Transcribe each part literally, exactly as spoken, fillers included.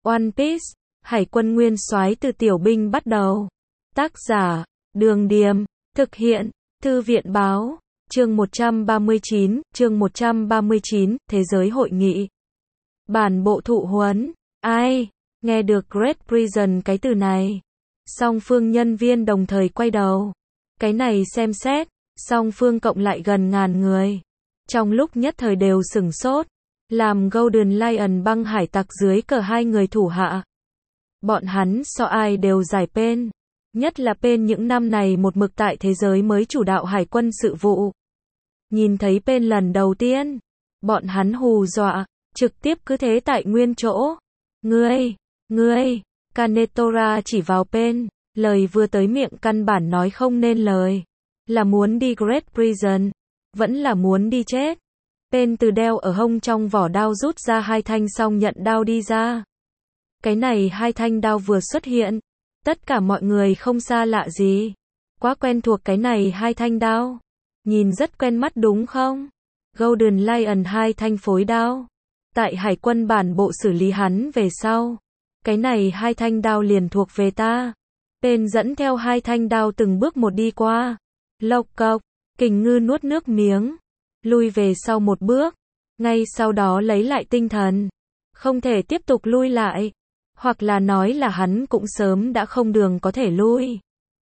One Piece, Hải quân nguyên soái từ tiểu binh bắt đầu. Tác giả, Đường Điềm, thực hiện, Thư viện báo, chương một trăm ba mươi chín, chương một trăm ba mươi chín, Thế giới hội nghị. Bản bộ thụ huấn, ai, nghe được Great Prison cái từ này. Song phương nhân viên đồng thời quay đầu. Cái này xem xét, song phương cộng lại gần ngàn người. Trong lúc nhất thời đều sửng sốt, làm Golden Lion băng hải tặc dưới cờ hai người thủ hạ. Bọn hắn so ai đều giải Pain. Nhất là Pain những năm này một mực tại thế giới mới chủ đạo hải quân sự vụ. Nhìn thấy Pain lần đầu tiên, bọn hắn hù dọa, trực tiếp cứ thế tại nguyên chỗ. Ngươi, ngươi, Kanetora chỉ vào Pain, lời vừa tới miệng căn bản nói không nên lời. Là muốn đi Great Prison, vẫn là muốn đi chết. Pain từ đeo ở hông trong vỏ đao rút ra hai thanh xong nhận đao đi ra. Cái này hai thanh đao vừa xuất hiện, tất cả mọi người không xa lạ gì. Quá quen thuộc cái này hai thanh đao. Nhìn rất quen mắt đúng không? Golden Lion hai thanh phối đao. Tại hải quân bản bộ xử lý hắn về sau. Cái này hai thanh đao liền thuộc về ta. Pain dẫn theo hai thanh đao từng bước một đi qua. Lộc cộc, Kình Ngư nuốt nước miếng. Lui về sau một bước. Ngay sau đó lấy lại tinh thần. Không thể tiếp tục lui lại. Hoặc là nói là hắn cũng sớm đã không đường có thể lui.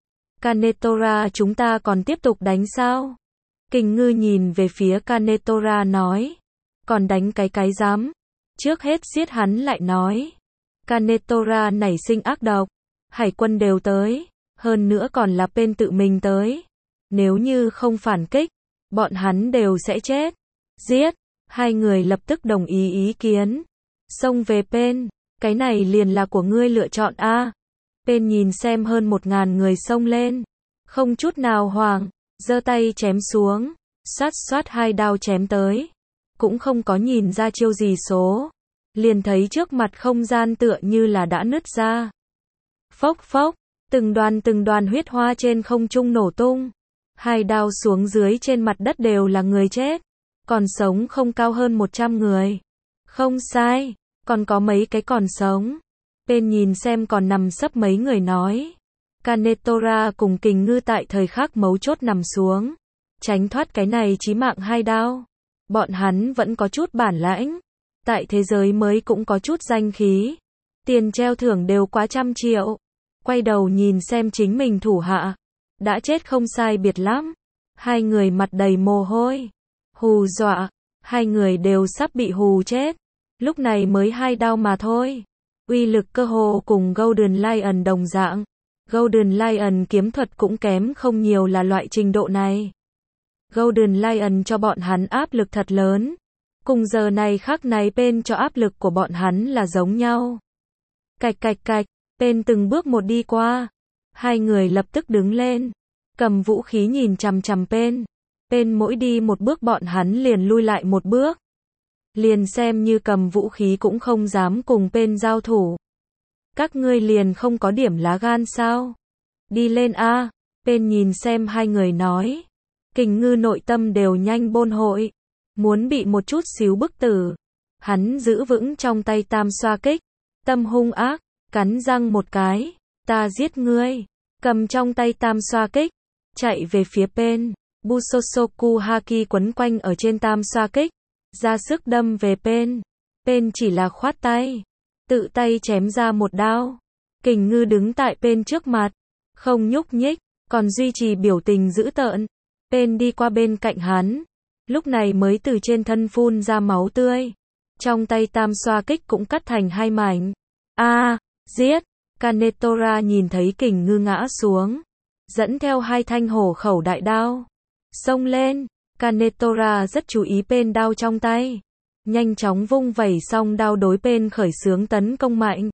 Kanetora, chúng ta còn tiếp tục đánh sao? Kình Ngư nhìn về phía Kanetora nói. Còn đánh cái cái dám. Trước hết giết hắn lại nói. Kanetora nảy sinh ác độc. Hải quân đều tới. Hơn nữa còn là Pain tự mình tới. Nếu như không phản kích, bọn hắn đều sẽ chết. Giết. Hai người lập tức đồng ý ý kiến. Xông về Pain. Cái này liền là của ngươi lựa chọn a. Pain nhìn xem hơn một ngàn người xông lên. Không chút nào hoảng. Giơ tay chém xuống. Xoát xoát hai đao chém tới. Cũng không có nhìn ra chiêu gì số. Liền thấy trước mặt không gian tựa như là đã nứt ra. Phốc phốc. Từng đoàn từng đoàn huyết hoa trên không trung nổ tung. Hai đao xuống dưới trên mặt đất đều là người chết. Còn sống không cao hơn một trăm người. Không sai. Còn có mấy cái còn sống. Pain nhìn xem còn nằm sấp mấy người nói. Kanetora cùng Kình Ngư tại thời khắc mấu chốt nằm xuống. Tránh thoát cái này chí mạng hai đao. Bọn hắn vẫn có chút bản lãnh. Tại thế giới mới cũng có chút danh khí. Tiền treo thưởng đều quá trăm triệu. Quay đầu nhìn xem chính mình thủ hạ. Đã chết không sai biệt lắm. Hai người mặt đầy mồ hôi. Hù dọa. Hai người đều sắp bị hù chết. Lúc này mới hai đao mà thôi. Uy lực cơ hồ cùng Golden Lion đồng dạng. Golden Lion kiếm thuật cũng kém không nhiều là loại trình độ này. Golden Lion cho bọn hắn áp lực thật lớn. Cùng giờ này khắc này Pain cho áp lực của bọn hắn là giống nhau. Cạch cạch cạch, Pain từng bước một đi qua. Hai người lập tức đứng lên. Cầm vũ khí nhìn chằm chằm Pain. Pain mỗi đi một bước bọn hắn liền lui lại một bước. Liền xem như cầm vũ khí cũng không dám cùng Pain giao thủ. Các ngươi liền không có điểm lá gan sao? Đi lên a. Pain nhìn xem hai người nói. Kình Ngư nội tâm đều nhanh bôn hội. Muốn bị một chút xíu bức tử. Hắn giữ vững trong tay tam xoa kích. Tâm hung ác, cắn răng một cái. Ta giết ngươi. Cầm trong tay tam xoa kích. Chạy về phía Pain. Busosoku Haki quấn quanh ở trên tam xoa kích. Ra sức đâm về Pain. Pain chỉ là khoát tay. Tự tay chém ra một đao. Kình Ngư đứng tại Pain trước mặt. Không nhúc nhích. Còn duy trì biểu tình dữ tợn. Pain đi qua bên cạnh hắn. Lúc này mới từ trên thân phun ra máu tươi. Trong tay tam xoa kích cũng cắt thành hai mảnh. A, giết. Kanetora nhìn thấy Kình Ngư ngã xuống. Dẫn theo hai thanh hổ khẩu đại đao. Xông lên. Kanetora rất chú ý Pain đao trong tay. Nhanh chóng vung vẩy xong đao đối Pain khởi xướng tấn công mạnh.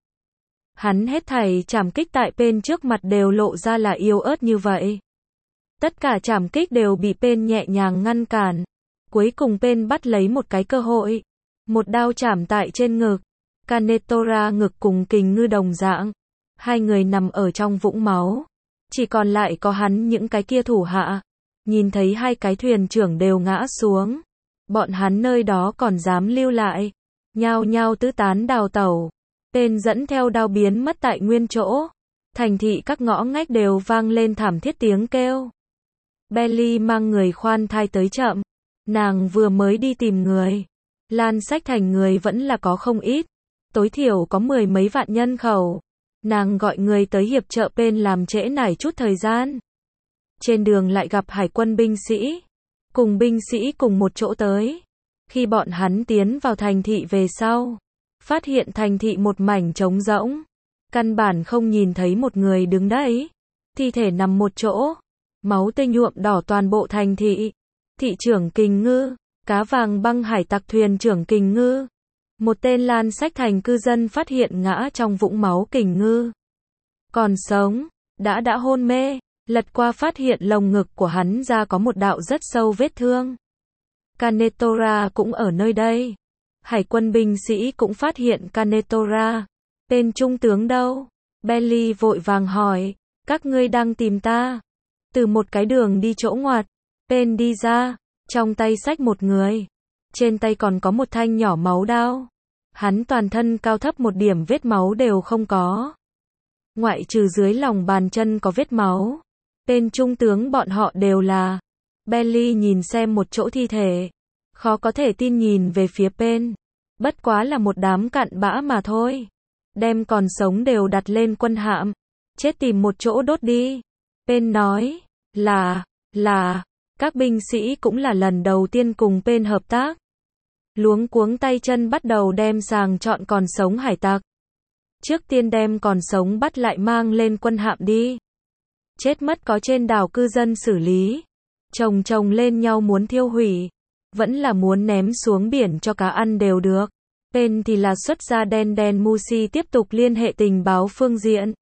Hắn hết thảy trảm kích tại Pain trước mặt đều lộ ra là yếu ớt như vậy. Tất cả trảm kích đều bị Pain nhẹ nhàng ngăn cản. Cuối cùng Pain bắt lấy một cái cơ hội. Một đao chảm tại trên ngực. Kanetora ngực cùng Kình Ngư đồng dạng. Hai người nằm ở trong vũng máu. Chỉ còn lại có hắn những cái kia thủ hạ. Nhìn thấy hai cái thuyền trưởng đều ngã xuống. Bọn hắn nơi đó còn dám lưu lại. Nhao nhao tứ tán đào tẩu. Tên dẫn theo đao biến mất tại nguyên chỗ. Thành thị các ngõ ngách đều vang lên thảm thiết tiếng kêu. Belly mang người khoan thai tới chậm. Nàng vừa mới đi tìm người. Lan Sách Thành người vẫn là có không ít. Tối thiểu có mười mấy vạn nhân khẩu. Nàng gọi người tới hiệp trợ bên làm trễ nải chút thời gian. Trên đường lại gặp hải quân binh sĩ. Cùng binh sĩ cùng một chỗ tới. Khi bọn hắn tiến vào thành thị về sau, phát hiện thành thị một mảnh trống rỗng. Căn bản không nhìn thấy một người đứng đấy. Thi thể nằm một chỗ. Máu tươi nhuộm đỏ toàn bộ thành thị. Thị trưởng Kình Ngư, cá vàng băng hải tặc thuyền trưởng Kình Ngư. Một tên Lan Sách Thành cư dân phát hiện ngã trong vũng máu Kình Ngư. Còn sống, đã đã hôn mê, lật qua phát hiện lồng ngực của hắn ra có một đạo rất sâu vết thương. Kanetora cũng ở nơi đây. Hải quân binh sĩ cũng phát hiện Kanetora. Tên trung tướng đâu? Belly vội vàng hỏi, các ngươi đang tìm ta. Từ một cái đường đi chỗ ngoặt, Pen đi ra, trong tay xách một người. Trên tay còn có một thanh nhỏ máu đao. Hắn toàn thân cao thấp một điểm vết máu đều không có. Ngoại trừ dưới lòng bàn chân có vết máu. Tên trung tướng bọn họ đều là. Belly nhìn xem một chỗ thi thể. Khó có thể tin nhìn về phía Pen. Bất quá là một đám cặn bã mà thôi. Đem còn sống đều đặt lên quân hạm. Chết tìm một chỗ đốt đi. Pen nói. Là, là, các binh sĩ cũng là lần đầu tiên cùng Pen hợp tác. Luống cuống tay chân bắt đầu đem sàng chọn còn sống hải tặc. Trước tiên đem còn sống bắt lại mang lên quân hạm đi. Chết mất có trên đảo cư dân xử lý. Chồng chồng lên nhau muốn thiêu hủy. Vẫn là muốn ném xuống biển cho cá ăn đều được. Pen thì là xuất ra đen đen Musi tiếp tục liên hệ tình báo phương diện.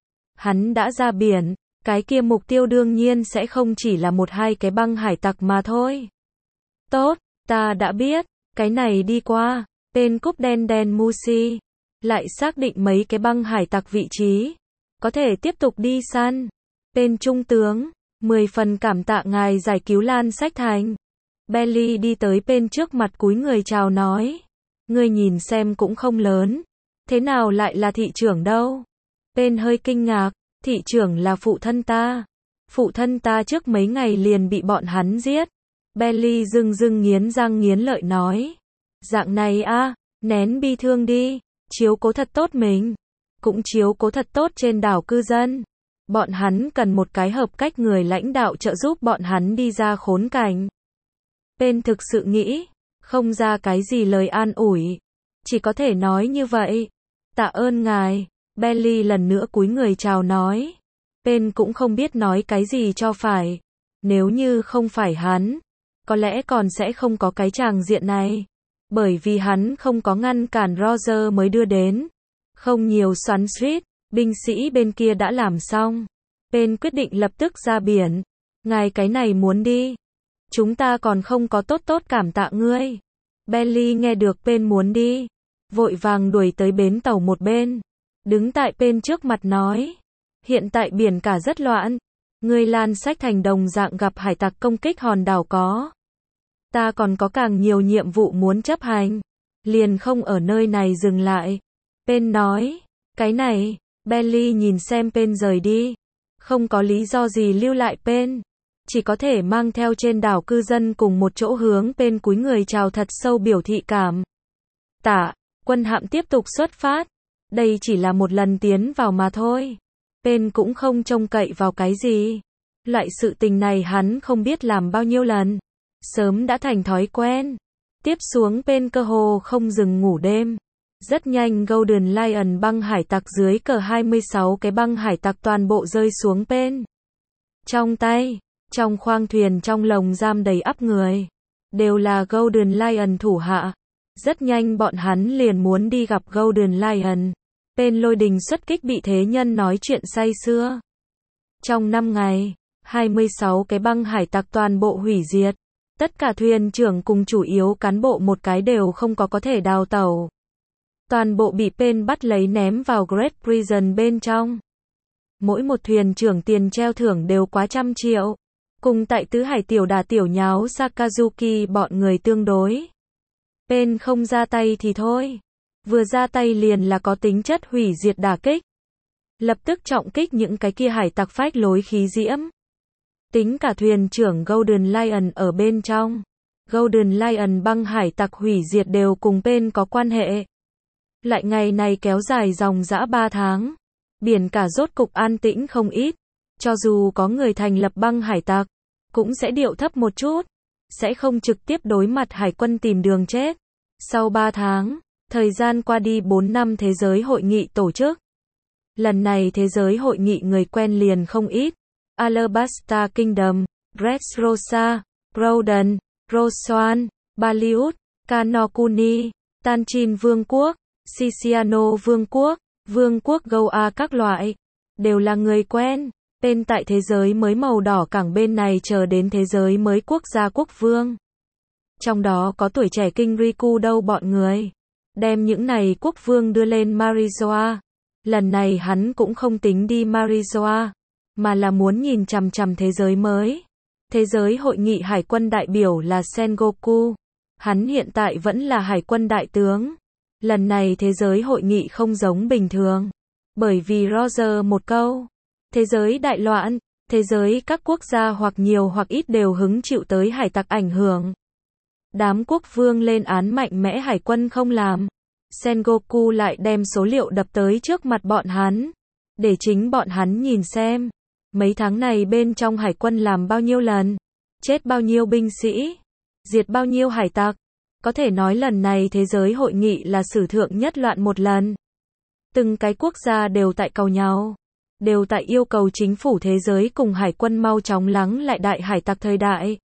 Hắn đã ra biển. Cái kia mục tiêu đương nhiên sẽ không chỉ là một hai cái băng hải tặc mà thôi. Tốt, ta đã biết. Cái này đi qua. Pen cúp đen đen Musi. Lại xác định mấy cái băng hải tặc vị trí. Có thể tiếp tục đi săn. Pen trung tướng. Mười phần cảm tạ ngài giải cứu Lan Sách Thành. Belly đi tới Pen trước mặt cúi người chào nói. Ngươi nhìn xem cũng không lớn. Thế nào lại là thị trưởng đâu? Pen hơi kinh ngạc. Thị trưởng là phụ thân ta. Phụ thân ta trước mấy ngày liền bị bọn hắn giết. Belly dưng dưng nghiến răng nghiến lợi nói. Dạng này a, nén bi thương đi. Chiếu cố thật tốt mình. Cũng chiếu cố thật tốt trên đảo cư dân. Bọn hắn cần một cái hợp cách người lãnh đạo trợ giúp bọn hắn đi ra khốn cảnh. Pen thực sự nghĩ. Không ra cái gì lời an ủi. Chỉ có thể nói như vậy. Tạ ơn ngài. Belly lần nữa cúi người chào nói. Pen cũng không biết nói cái gì cho phải. Nếu như không phải hắn, có lẽ còn sẽ không có cái tràng diện này. Bởi vì hắn không có ngăn cản Roger mới đưa đến. Không nhiều xoắn suýt, binh sĩ bên kia đã làm xong. Pen quyết định lập tức ra biển. Ngài cái này muốn đi. Chúng ta còn không có tốt tốt cảm tạ ngươi. Belly nghe được Pen muốn đi. Vội vàng đuổi tới bến tàu một bên. Đứng tại Pen trước mặt nói. Hiện tại biển cả rất loạn. Ngươi Lan Sách Thành đồng dạng gặp hải tặc công kích hòn đảo có. Ta còn có càng nhiều nhiệm vụ muốn chấp hành. Liền không ở nơi này dừng lại. Pen nói. Cái này. Belly nhìn xem Pen rời đi. Không có lý do gì lưu lại Pen. Chỉ có thể mang theo trên đảo cư dân cùng một chỗ hướng Pen cúi người chào thật sâu biểu thị cảm tạ. Quân hạm tiếp tục xuất phát. Đây chỉ là một lần tiến vào mà thôi. Pen cũng không trông cậy vào cái gì. Loại sự tình này hắn không biết làm bao nhiêu lần. Sớm đã thành thói quen. Tiếp xuống Pen cơ hồ không dừng ngủ đêm. Rất nhanh Golden Lion băng hải tặc dưới cờ hai mươi sáu cái băng hải tặc toàn bộ rơi xuống Pen. Trong tay, trong khoang thuyền trong lồng giam đầy ắp người. Đều là Golden Lion thủ hạ. Rất nhanh bọn hắn liền muốn đi gặp Golden Lion. Pen lôi đình xuất kích bị thế nhân nói chuyện say sưa. Trong năm ngày, hai mươi sáu cái băng hải tặc toàn bộ hủy diệt. Tất cả thuyền trưởng cùng chủ yếu cán bộ một cái đều không có có thể đào tẩu. Toàn bộ bị Pen bắt lấy ném vào Great Prison bên trong. Mỗi một thuyền trưởng tiền treo thưởng đều quá trăm triệu. Cùng tại tứ hải tiểu đà tiểu nháo Sakazuki bọn người tương đối. Pen không ra tay thì thôi. Vừa ra tay liền là có tính chất hủy diệt đả kích. Lập tức trọng kích những cái kia hải tặc phách lối khí diễm. Tính cả thuyền trưởng Golden Lion ở bên trong. Golden Lion băng hải tặc hủy diệt đều cùng bên có quan hệ. Lại ngày này kéo dài dòng dã ba tháng. Biển cả rốt cục an tĩnh không ít. Cho dù có người thành lập băng hải tặc, cũng sẽ điệu thấp một chút. Sẽ không trực tiếp đối mặt hải quân tìm đường chết. Sau ba tháng, thời gian qua đi bốn năm thế giới hội nghị tổ chức. Lần này thế giới hội nghị người quen liền không ít. Alabasta Kingdom, Dressrosa, Rodan, Roswan, Baliut, Kanokuni, Tanchin Vương quốc, Siciano Vương quốc, Vương quốc Goa các loại, đều là người quen. Bên tại thế giới mới màu đỏ cảng bên này chờ đến thế giới mới quốc gia quốc vương. Trong đó có tuổi trẻ Kinh Riku đâu bọn người. Đem những này quốc vương đưa lên Marizoa. Lần này hắn cũng không tính đi Marizoa, mà là muốn nhìn chằm chằm thế giới mới. Thế giới hội nghị hải quân đại biểu là Sengoku. Hắn hiện tại vẫn là hải quân đại tướng. Lần này thế giới hội nghị không giống bình thường. Bởi vì Roger một câu. Thế giới đại loạn, thế giới các quốc gia hoặc nhiều hoặc ít đều hứng chịu tới hải tặc ảnh hưởng. Đám quốc vương lên án mạnh mẽ hải quân không làm. Sengoku lại đem số liệu đập tới trước mặt bọn hắn. Để chính bọn hắn nhìn xem. Mấy tháng này bên trong hải quân làm bao nhiêu lần. Chết bao nhiêu binh sĩ. Diệt bao nhiêu hải tặc. Có thể nói lần này thế giới hội nghị là sử thượng nhất loạn một lần. Từng cái quốc gia đều tại cầu nhau. Đều tại yêu cầu chính phủ thế giới cùng hải quân mau chóng lắng lại đại hải tặc thời đại.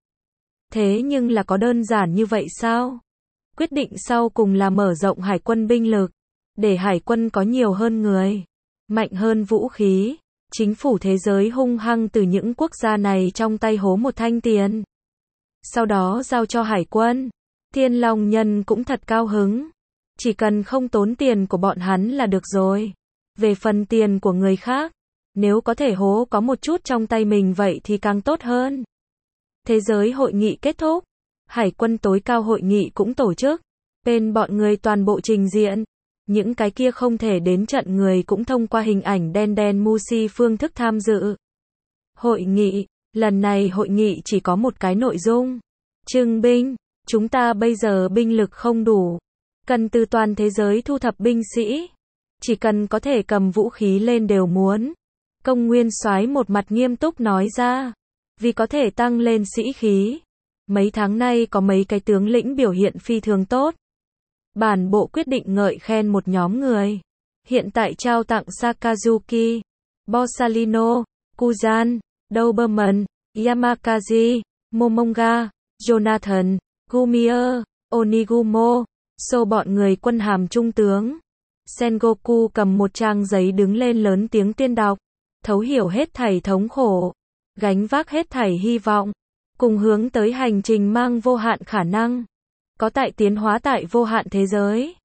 Thế nhưng là có đơn giản như vậy sao? Quyết định sau cùng là mở rộng hải quân binh lực. Để hải quân có nhiều hơn người. Mạnh hơn vũ khí. Chính phủ thế giới hung hăng từ những quốc gia này trong tay hố một thanh tiền. Sau đó giao cho hải quân. Thiên Long Nhân cũng thật cao hứng. Chỉ cần không tốn tiền của bọn hắn là được rồi. Về phần tiền của người khác, nếu có thể hố có một chút trong tay mình vậy thì càng tốt hơn. Thế giới hội nghị kết thúc. Hải quân tối cao hội nghị cũng tổ chức. Bên bọn người toàn bộ trình diện. Những cái kia không thể đến trận người cũng thông qua hình ảnh đen đen Musi phương thức tham dự. Hội nghị. Lần này hội nghị chỉ có một cái nội dung. Trưng binh. Chúng ta bây giờ binh lực không đủ. Cần từ toàn thế giới thu thập binh sĩ. Chỉ cần có thể cầm vũ khí lên đều muốn. Công Nguyên Soái một mặt nghiêm túc nói ra. Vì có thể tăng lên sĩ khí. Mấy tháng nay có mấy cái tướng lĩnh biểu hiện phi thường tốt. Bản bộ quyết định ngợi khen một nhóm người. Hiện tại trao tặng Sakazuki, Borsalino, Kuzan, Doberman, Yamakazi, Momonga, Jonathan, Gumier, Onigumo, So bọn người quân hàm trung tướng. Sengoku cầm một trang giấy đứng lên lớn tiếng tuyên đọc. Thấu hiểu hết thảy thống khổ. Gánh vác hết thảy hy vọng. Cùng hướng tới hành trình mang vô hạn khả năng. Có tại tiến hóa tại vô hạn thế giới.